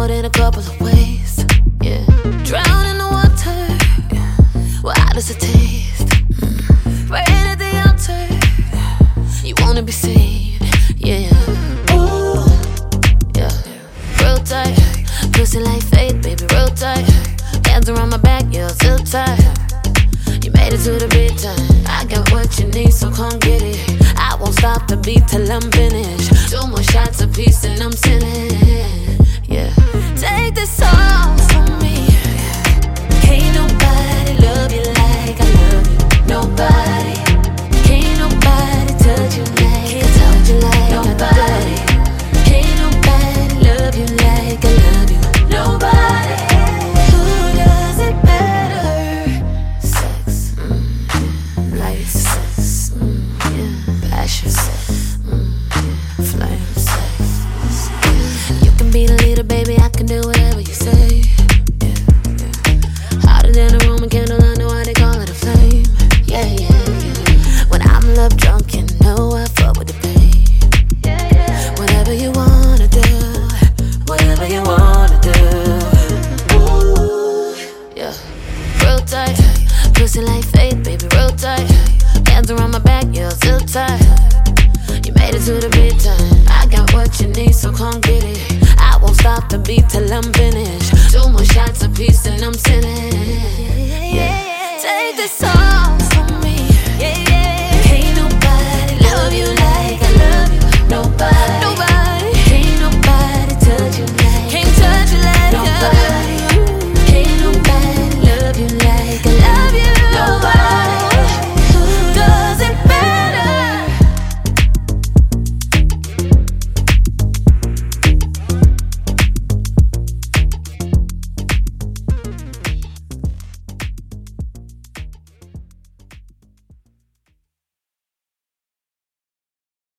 more than a couple of ways. Yeah, drown in the water. Well, how does it taste? Right at the altar, you wanna be saved. Yeah, ooh, yeah, real tight, pussy like faith, baby, real tight. Hands around my back, yeah, still tight. You made it to the big time. I got what you need, so come get it. I won't stop the beat till I'm finished. 2 more shots apiece and I'm sinning. Yeah, take this song from me. Can't nobody love you like I love you. Nobody. Can't nobody touch you like I touch you like nobody. Can't nobody love you like I love you. Nobody. Who does it better? Sex, light sex, yeah, passion sex, flame sex. You can be the leader, baby, I can do whatever you say. Yeah, yeah. Hotter than a Roman candle, I know why they call it a flame. Yeah, yeah, yeah. When I'm love drunk, you know I fuck with the pain. Whatever you wanna do, whatever you wanna do. Ooh, yeah, real tight, pussy like faith, baby, real tight. Hands around my back, yeah, still tight. You made it to the big time. I got what you need, so come get it. I won't stop the beat till I'm finished. 2 more shots apiece and I'm sinning. Yeah, take this song